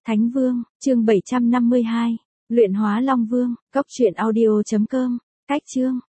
Thánh Vương, chương 752. Luyện hóa Long Vương, cốc truyện audio.com. Cách chương.